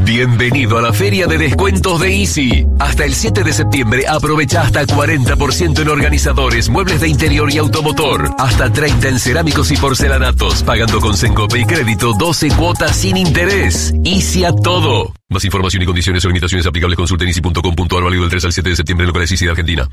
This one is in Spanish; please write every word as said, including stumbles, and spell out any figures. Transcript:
Bienvenido a la feria de descuentos de Easy. Hasta el siete de septiembre aprovecha hasta cuarenta por ciento en organizadores, muebles de interior y automotor. Hasta treinta en cerámicos y porcelanatos, pagando con Sencope y crédito doce cuotas sin interés. Easy a todo. Más información y condiciones o limitaciones aplicables consulta en easy punto com punto a r, válido del tres al siete de septiembre en locales Easy de Argentina.